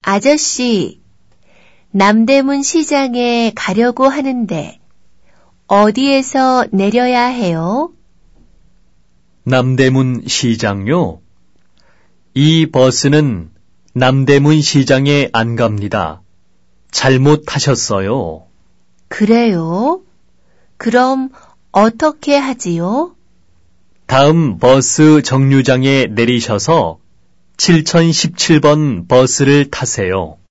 아저씨, 남대문 시장에 가려고 하는데 어디에서 내려야 해요? 남대문 시장요? 이 버스는 남대문 시장에 안 갑니다. 잘못하셨어요. 그래요? 그럼 어떻게 하지요? 다음 버스 정류장에 내리셔서 7017번 버스를 타세요.